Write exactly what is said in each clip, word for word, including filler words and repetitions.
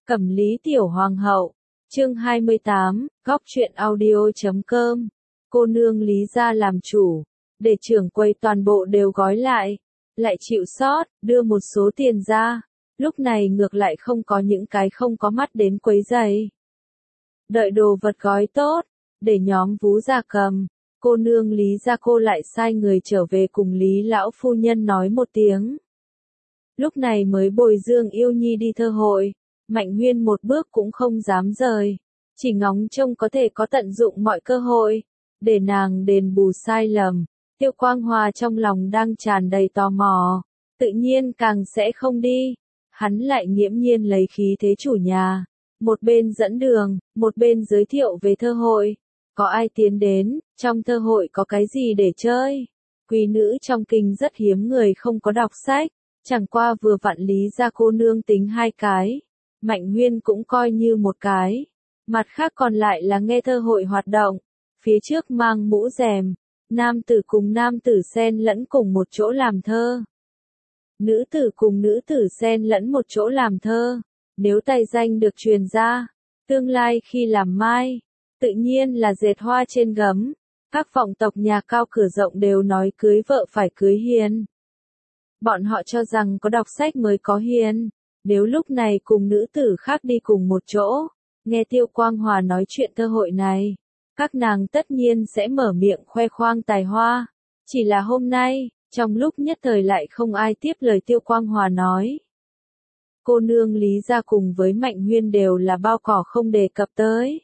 Cẩm Lý Tiểu Hoàng hậu, chương hai mươi tám, góc truyện audio chấm com. Cô nương Lý gia làm chủ, để trưởng quầy toàn bộ đều gói lại, lại chịu sót, đưa một số tiền ra. Lúc này ngược lại không có những cái không có mắt đến quấy giày. Đợi đồ vật gói tốt, để nhóm Vú Gia cầm, cô nương Lý gia cô lại sai người trở về cùng Lý lão phu nhân nói một tiếng. Lúc này mới bồi Dương Yêu Nhi đi thơ hội, Mạnh Huyên một bước cũng không dám rời, chỉ ngóng trông có thể có tận dụng mọi cơ hội, để nàng đền bù sai lầm. Tiêu Quang Hòa trong lòng đang tràn đầy tò mò, tự nhiên càng sẽ không đi. Hắn lại nghiễm nhiên lấy khí thế chủ nhà, một bên dẫn đường, một bên giới thiệu về thơ hội. Có ai tiến đến, trong thơ hội có cái gì để chơi? Quý nữ trong kinh rất hiếm người không có đọc sách, chẳng qua vừa vặn Lý gia cô nương tính hai cái, Mạnh Huyên cũng coi như một cái, mặt khác còn lại là nghe thơ hội hoạt động. Phía trước mang mũ rèm, nam tử cùng nam tử xen lẫn cùng một chỗ làm thơ. Nữ tử cùng nữ tử xen lẫn một chỗ làm thơ, nếu tài danh được truyền ra, tương lai khi làm mai, tự nhiên là dệt hoa trên gấm. Các vọng tộc nhà cao cửa rộng đều nói cưới vợ phải cưới hiền. Bọn họ cho rằng có đọc sách mới có hiền, nếu lúc này cùng nữ tử khác đi cùng một chỗ, nghe Tiêu Quang Hòa nói chuyện thơ hội này, các nàng tất nhiên sẽ mở miệng khoe khoang tài hoa. Chỉ là hôm nay, trong lúc nhất thời lại không ai tiếp lời Tiêu Quang Hòa nói. Cô nương Lý gia cùng với Mạnh Huyên đều là bao cỏ không đề cập tới.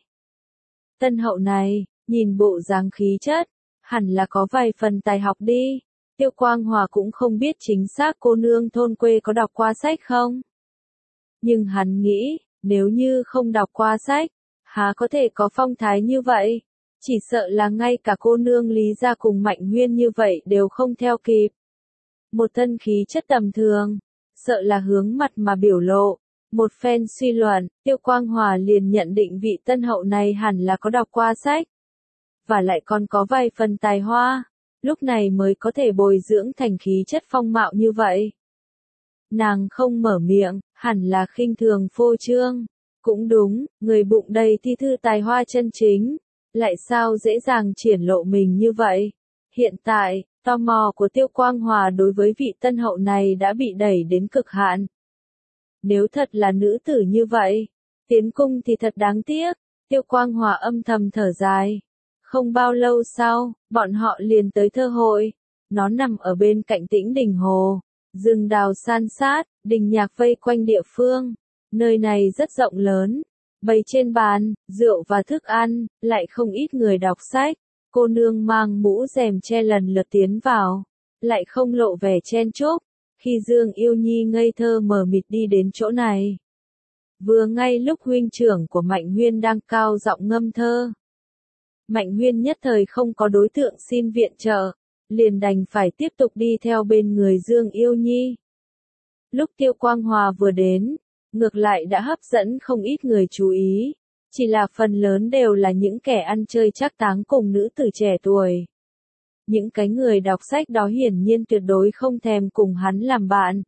Tân hậu này, nhìn bộ dáng khí chất, hẳn là có vài phần tài học đi. Tiêu Quang Hòa cũng không biết chính xác cô nương thôn quê có đọc qua sách không. Nhưng hắn nghĩ, nếu như không đọc qua sách, há có thể có phong thái như vậy. Chỉ sợ là ngay cả cô nương Lý gia cùng Mạnh Huyên như vậy đều không theo kịp. Một thân khí chất tầm thường, sợ là hướng mặt mà biểu lộ. Một phen suy luận, Tiêu Quang Hòa liền nhận định vị tân hậu này hẳn là có đọc qua sách. Và lại còn có vài phần tài hoa, lúc này mới có thể bồi dưỡng thành khí chất phong mạo như vậy. Nàng không mở miệng, hẳn là khinh thường phô trương. Cũng đúng, người bụng đầy thi thư tài hoa chân chính, lại sao dễ dàng triển lộ mình như vậy. Hiện tại, tò mò của Tiêu Quang Hòa đối với vị tân hậu này đã bị đẩy đến cực hạn. Nếu thật là nữ tử như vậy, tiến cung thì thật đáng tiếc. Tiêu Quang Hòa âm thầm thở dài. Không bao lâu sau, bọn họ liền tới thơ hội. Nó nằm ở bên cạnh Tĩnh Đình Hồ, rừng đào san sát, đình nhạc vây quanh địa phương. Nơi này rất rộng lớn, bày trên bàn, rượu và thức ăn, lại không ít người đọc sách. Cô nương mang mũ rèm che lần lượt tiến vào, lại không lộ vẻ chen chúc. Khi Dương Yêu Nhi ngây thơ mờ mịt đi đến chỗ này, vừa ngay lúc huynh trưởng của Mạnh Huyên đang cao giọng ngâm thơ. Mạnh Huyên nhất thời không có đối tượng xin viện trợ, liền đành phải tiếp tục đi theo bên người Dương Yêu Nhi. Lúc Tiêu Quang Hòa vừa đến, ngược lại đã hấp dẫn không ít người chú ý, chỉ là phần lớn đều là những kẻ ăn chơi trác táng cùng nữ tử trẻ tuổi. Những cái người đọc sách đó hiển nhiên tuyệt đối không thèm cùng hắn làm bạn.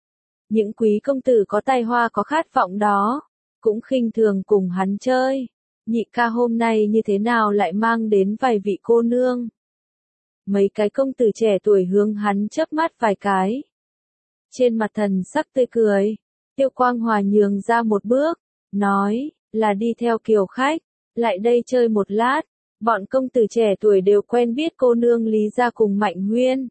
Những quý công tử có tài hoa có khát vọng đó, cũng khinh thường cùng hắn chơi. Nhị ca hôm nay như thế nào lại mang đến vài vị cô nương? Mấy cái công tử trẻ tuổi hướng hắn chớp mắt vài cái. Trên mặt thần sắc tươi cười, Tiêu Quang Hòa nhường ra một bước, nói, là đi theo kiều khách, lại đây chơi một lát. Bọn công tử trẻ tuổi đều quen biết cô nương Lý gia cùng Mạnh Huyên.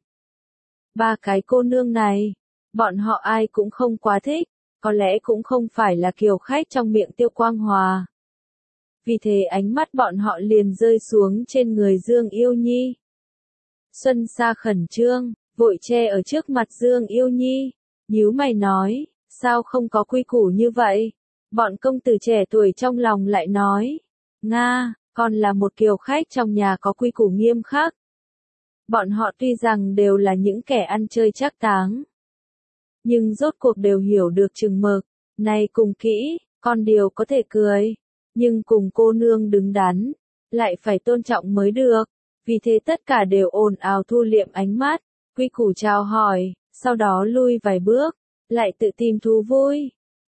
Ba cái cô nương này, bọn họ ai cũng không quá thích, có lẽ cũng không phải là kiều khách trong miệng Tiêu Quang Hòa. Vì thế ánh mắt bọn họ liền rơi xuống trên người Dương Yêu Nhi. Xuân Sa khẩn trương, vội che ở trước mặt Dương Yêu Nhi, nhíu mày nói, sao không có quy củ như vậy? Bọn công tử trẻ tuổi trong lòng lại nói, Nga, còn là một kiều khách trong nhà có quy củ nghiêm khắc. Bọn họ tuy rằng đều là những kẻ ăn chơi trác táng, nhưng rốt cuộc đều hiểu được chừng mực, này cùng kỹ, con điều có thể cười, nhưng cùng cô nương đứng đắn, lại phải tôn trọng mới được. Vì thế tất cả đều ồn ào thu liệm ánh mắt, quy củ chào hỏi, sau đó lui vài bước, lại tự tìm thú vui.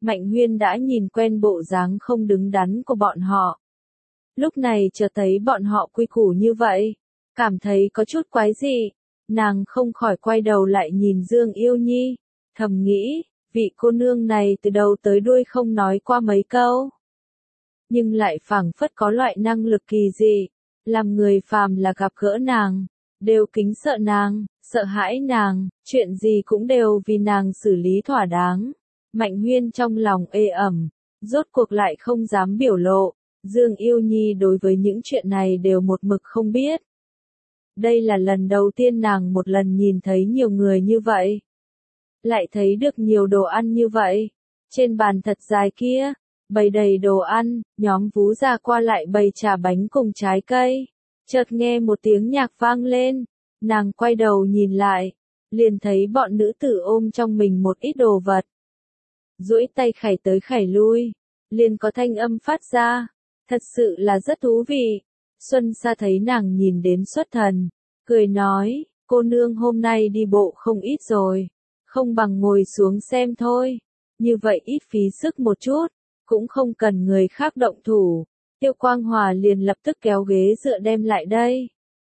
Mạnh Huyên đã nhìn quen bộ dáng không đứng đắn của bọn họ. Lúc này chợt thấy bọn họ quy củ như vậy, cảm thấy có chút quái dị, nàng không khỏi quay đầu lại nhìn Dương Yêu Nhi, thầm nghĩ, vị cô nương này từ đầu tới đuôi không nói qua mấy câu. Nhưng lại phảng phất có loại năng lực kỳ dị, làm người phàm là gặp gỡ nàng, đều kính sợ nàng, sợ hãi nàng, chuyện gì cũng đều vì nàng xử lý thỏa đáng. Mạnh Huyên trong lòng ê ẩm, rốt cuộc lại không dám biểu lộ, Dương Yêu Nhi đối với những chuyện này đều một mực không biết. Đây là lần đầu tiên nàng một lần nhìn thấy nhiều người như vậy. Lại thấy được nhiều đồ ăn như vậy. Trên bàn thật dài kia, bày đầy đồ ăn, nhóm vú già qua lại bày trà bánh cùng trái cây. Chợt nghe một tiếng nhạc vang lên, nàng quay đầu nhìn lại, liền thấy bọn nữ tử ôm trong mình một ít đồ vật. Duỗi tay khải tới khải lui, liền có thanh âm phát ra, thật sự là rất thú vị. Xuân Sa thấy nàng nhìn đến xuất thần, cười nói, cô nương hôm nay đi bộ không ít rồi, không bằng ngồi xuống xem thôi, như vậy ít phí sức một chút, cũng không cần người khác động thủ. Tiêu Quang Hòa liền lập tức kéo ghế dựa đem lại đây.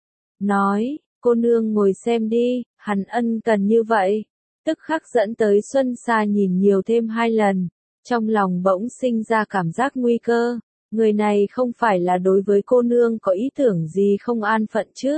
Nói, cô nương ngồi xem đi, hắn ân cần như vậy, tức khắc dẫn tới Xuân Sa nhìn nhiều thêm hai lần, trong lòng bỗng sinh ra cảm giác nguy cơ. Người này không phải là đối với cô nương có ý tưởng gì không an phận chứ.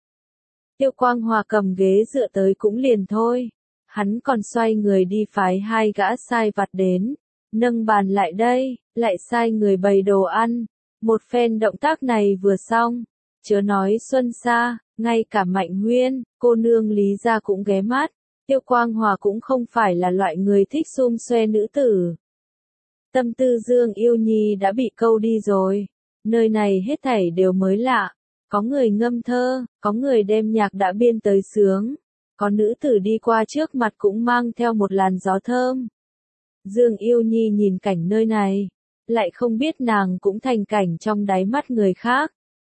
Tiêu Quang Hòa cầm ghế dựa tới cũng liền thôi. Hắn còn xoay người đi phái hai gã sai vặt đến. Nâng bàn lại đây, lại sai người bày đồ ăn. Một phen động tác này vừa xong. Chớ nói Xuân Sa, ngay cả Mạnh Huyên, cô nương Lý gia cũng ghé mắt. Tiêu Quang Hòa cũng không phải là loại người thích xum xuê nữ tử. Tâm tư Dương Yêu Nhi đã bị câu đi rồi. Nơi này hết thảy đều mới lạ. Có người ngâm thơ, có người đem nhạc đã biên tới sướng. Có nữ tử đi qua trước mặt cũng mang theo một làn gió thơm. Dương Yêu Nhi nhìn cảnh nơi này, lại không biết nàng cũng thành cảnh trong đáy mắt người khác.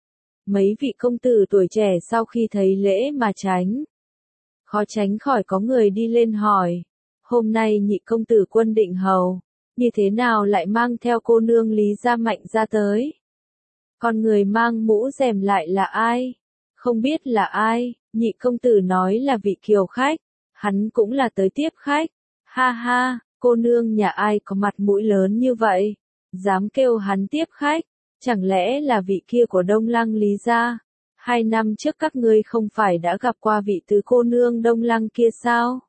Mấy vị công tử tuổi trẻ sau khi thấy lễ mà tránh. Khó tránh khỏi có người đi lên hỏi. Hôm nay nhị công tử Quân Định Hầu, như thế nào lại mang theo cô nương Lý gia Mạnh ra tới? Còn người mang mũ rèm lại là ai? Không biết là ai, nhị công tử nói là vị kiều khách, hắn cũng là tới tiếp khách. Ha ha, cô nương nhà ai có mặt mũi lớn như vậy, dám kêu hắn tiếp khách, chẳng lẽ là vị kia của Đông Lăng Lý gia? Hai năm trước các ngươi không phải đã gặp qua vị tứ cô nương Đông Lăng kia sao?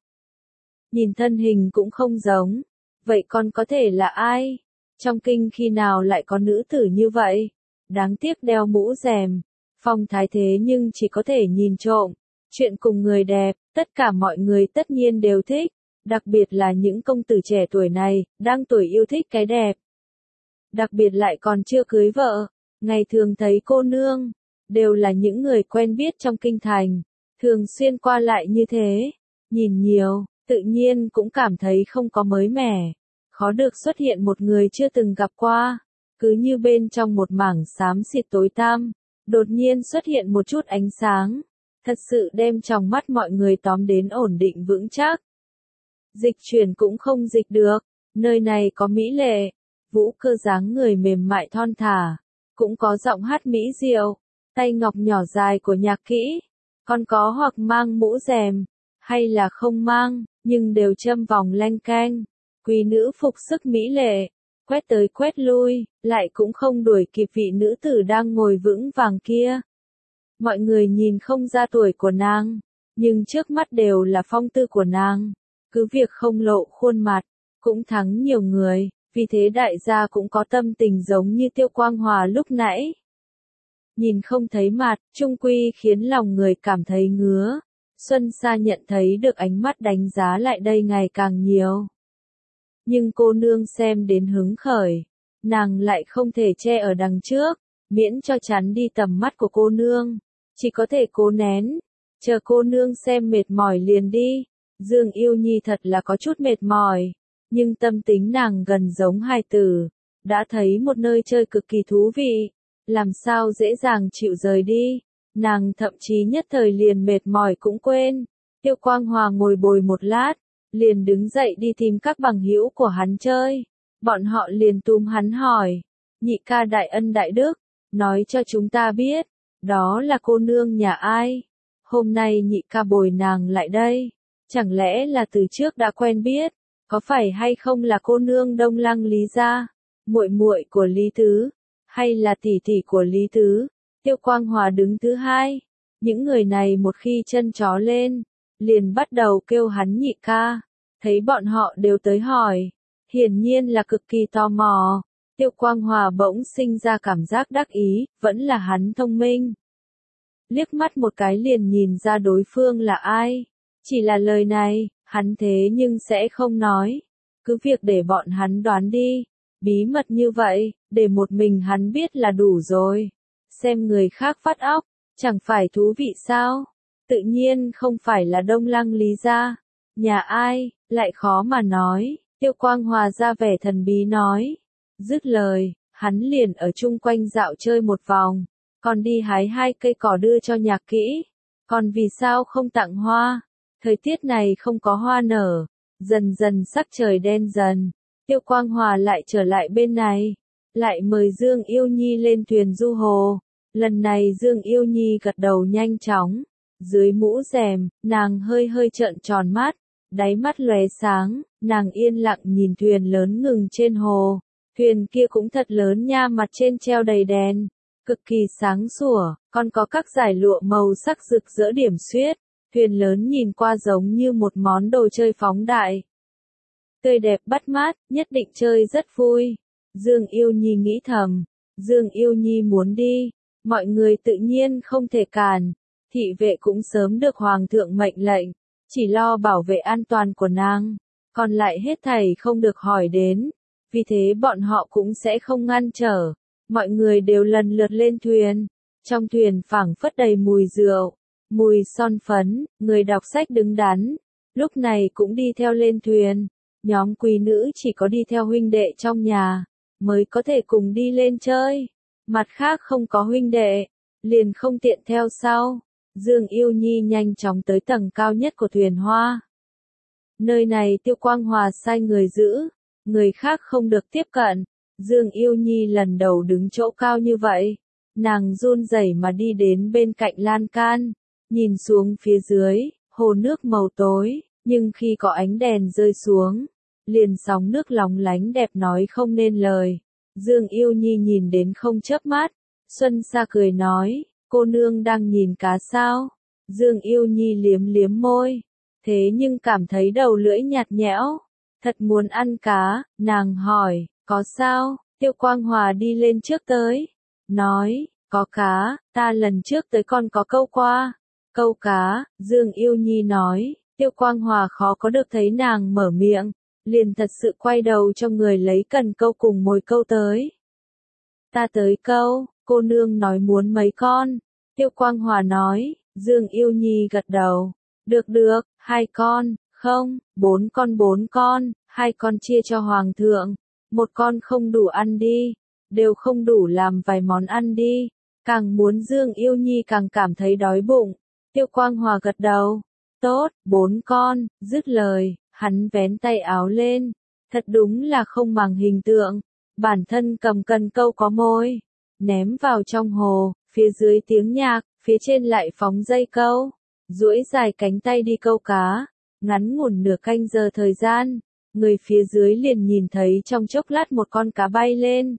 Nhìn thân hình cũng không giống. Vậy còn có thể là ai? Trong kinh khi nào lại có nữ tử như vậy? Đáng tiếc đeo mũ rèm, phong thái thế nhưng chỉ có thể nhìn trộm. Chuyện cùng người đẹp, tất cả mọi người tất nhiên đều thích, đặc biệt là những công tử trẻ tuổi này, đang tuổi yêu thích cái đẹp. Đặc biệt lại còn chưa cưới vợ, ngày thường thấy cô nương, đều là những người quen biết trong kinh thành, thường xuyên qua lại như thế, nhìn nhiều, tự nhiên cũng cảm thấy không có mới mẻ. Khó được xuất hiện một người chưa từng gặp qua, cứ như bên trong một mảng xám xịt tối tăm, đột nhiên xuất hiện một chút ánh sáng, thật sự đem trong mắt mọi người tóm đến ổn định vững chắc. Dịch chuyển cũng không dịch được, nơi này có mỹ lệ, vũ cơ dáng người mềm mại thon thả, cũng có giọng hát mỹ diệu, tay ngọc nhỏ dài của nhạc kỹ, còn có hoặc mang mũ rèm, hay là không mang, nhưng đều châm vòng lanh canh. Quý nữ phục sức mỹ lệ, quét tới quét lui, lại cũng không đuổi kịp vị nữ tử đang ngồi vững vàng kia. Mọi người nhìn không ra tuổi của nàng, nhưng trước mắt đều là phong tư của nàng, cứ việc không lộ khuôn mặt, cũng thắng nhiều người, vì thế đại gia cũng có tâm tình giống như Tiêu Quang Hòa lúc nãy. Nhìn không thấy mặt, chung quy khiến lòng người cảm thấy ngứa. Xuân Sa nhận thấy được ánh mắt đánh giá lại đây ngày càng nhiều. Nhưng cô nương xem đến hứng khởi, nàng lại không thể che ở đằng trước, miễn cho chắn đi tầm mắt của cô nương, chỉ có thể cố nén, chờ cô nương xem mệt mỏi liền đi. Dương Yêu Nhi thật là có chút mệt mỏi, nhưng tâm tính nàng gần giống hài tử, đã thấy một nơi chơi cực kỳ thú vị, làm sao dễ dàng chịu rời đi, nàng thậm chí nhất thời liền mệt mỏi cũng quên. Tiêu Quang Hòa ngồi bồi một lát, liền đứng dậy đi tìm các bằng hữu của hắn chơi. Bọn họ liền túm hắn hỏi, nhị ca đại ân đại đức, nói cho chúng ta biết, đó là cô nương nhà ai? Hôm nay nhị ca bồi nàng lại đây, chẳng lẽ là từ trước đã quen biết, có phải hay không là cô nương Đông Lăng Lý gia, muội muội của Lý Tứ, hay là tỷ tỷ của Lý Tứ? Tiêu Quang Hòa đứng thứ hai, những người này một khi chân chó lên, liền bắt đầu kêu hắn nhị ca, thấy bọn họ đều tới hỏi, hiển nhiên là cực kỳ tò mò. Tiêu Quang Hòa bỗng sinh ra cảm giác đắc ý, vẫn là hắn thông minh. Liếc mắt một cái liền nhìn ra đối phương là ai. Chỉ là lời này, hắn thế nhưng sẽ không nói. Cứ việc để bọn hắn đoán đi. Bí mật như vậy, để một mình hắn biết là đủ rồi. Xem người khác phát óc, chẳng phải thú vị sao? Tự nhiên không phải là Đông Lăng Lý gia. Nhà ai, lại khó mà nói. Tiêu Quang Hòa ra vẻ thần bí nói. Dứt lời, hắn liền ở chung quanh dạo chơi một vòng, còn đi hái hai cây cỏ đưa cho Nhạc Kỹ. Còn vì sao không tặng hoa? Thời tiết này không có hoa nở. Dần dần sắc trời đen dần, Tiêu Quang Hòa lại trở lại bên này, lại mời Dương Yêu Nhi lên thuyền du hồ. Lần này Dương Yêu Nhi gật đầu nhanh chóng, dưới mũ rèm, nàng hơi hơi trợn tròn mắt, đáy mắt lóe sáng, nàng yên lặng nhìn thuyền lớn ngừng trên hồ. Thuyền kia cũng thật lớn nha, mặt trên treo đầy đèn, cực kỳ sáng sủa, còn có các dải lụa màu sắc rực rỡ điểm xuyết. Thuyền lớn nhìn qua giống như một món đồ chơi phóng đại. Tươi đẹp bắt mắt, nhất định chơi rất vui. Dương Yêu Nhi nghĩ thầm, Dương Yêu Nhi muốn đi, mọi người tự nhiên không thể cản. Thị vệ cũng sớm được Hoàng thượng mệnh lệnh, chỉ lo bảo vệ an toàn của nàng, còn lại hết thảy không được hỏi đến. Vì thế bọn họ cũng sẽ không ngăn trở. Mọi người đều lần lượt lên thuyền. Trong thuyền phảng phất đầy mùi rượu, mùi son phấn, người đọc sách đứng đắn. Lúc này cũng đi theo lên thuyền. Nhóm quý nữ chỉ có đi theo huynh đệ trong nhà, mới có thể cùng đi lên chơi. Mặt khác không có huynh đệ, liền không tiện theo sau. Dương Yêu Nhi nhanh chóng tới tầng cao nhất của thuyền hoa. Nơi này Tiêu Quang Hòa sai người giữ. Người khác không được tiếp cận. Dương Yêu Nhi lần đầu đứng chỗ cao như vậy. Nàng run rẩy mà đi đến bên cạnh lan can. Nhìn xuống phía dưới, hồ nước màu tối. Nhưng khi có ánh đèn rơi xuống, liền sóng nước lóng lánh đẹp nói không nên lời. Dương Yêu Nhi nhìn đến không chớp mắt. Xuân Sa cười nói, cô nương đang nhìn cá sao? Dương Yêu Nhi liếm liếm môi. Thế nhưng cảm thấy đầu lưỡi nhạt nhẽo. Thật muốn ăn cá, nàng hỏi, có sao? Tiêu Quang Hòa đi lên trước tới, nói, có cá, ta lần trước tới còn có câu qua. Câu cá, Dương Yêu Nhi nói, Tiêu Quang Hòa khó có được thấy nàng mở miệng, liền thật sự quay đầu cho người lấy cần câu cùng mồi câu tới. Ta tới câu, cô nương nói muốn mấy con? Tiêu Quang Hòa nói, Dương Yêu Nhi gật đầu, được được, hai con. Không, bốn con bốn con, hai con chia cho Hoàng thượng, một con không đủ ăn đi, đều không đủ làm vài món ăn đi. Càng muốn Dương Yêu Nhi càng cảm thấy đói bụng. Tiêu Quang Hòa gật đầu, tốt, bốn con. Dứt lời, hắn vén tay áo lên, thật đúng là không màng hình tượng, bản thân cầm cần câu có môi, ném vào trong hồ, phía dưới tiếng nhạc, phía trên lại phóng dây câu, duỗi dài cánh tay đi câu cá. Ngắn ngủn nửa canh giờ thời gian, người phía dưới liền nhìn thấy trong chốc lát một con cá bay lên.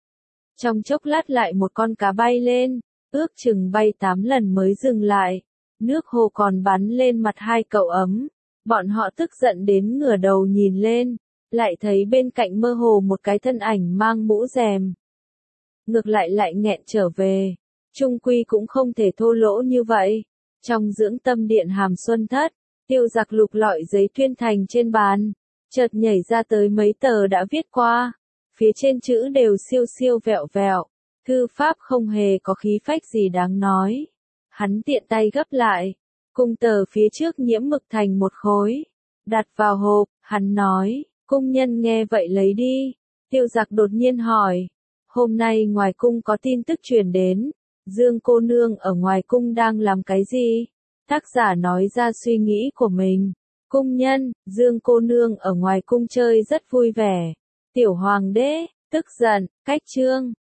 Trong chốc lát lại một con cá bay lên, ước chừng bay tám lần mới dừng lại. Nước hồ còn bắn lên mặt hai cậu ấm. Bọn họ tức giận đến ngửa đầu nhìn lên, lại thấy bên cạnh mơ hồ một cái thân ảnh mang mũ rèm. Ngược lại lại nghẹn trở về. Trung quy cũng không thể thô lỗ như vậy. Trong dưỡng tâm điện Hàm Xuân Thất, Tiêu Giặc lục lọi giấy tuyên thành trên bàn, chợt nhảy ra tới mấy tờ đã viết qua, phía trên chữ đều siêu siêu vẹo vẹo, thư pháp không hề có khí phách gì đáng nói. Hắn tiện tay gấp lại, cung tờ phía trước nhiễm mực thành một khối, đặt vào hộp, hắn nói, cung nhân nghe vậy lấy đi. Tiêu Giặc đột nhiên hỏi, hôm nay ngoài cung có tin tức truyền đến, Dương cô nương ở ngoài cung đang làm cái gì? Tác giả nói ra suy nghĩ của mình, Cung nhân, Dương cô nương ở ngoài cung chơi rất vui vẻ. Tiểu hoàng đế, tức giận, cách trương.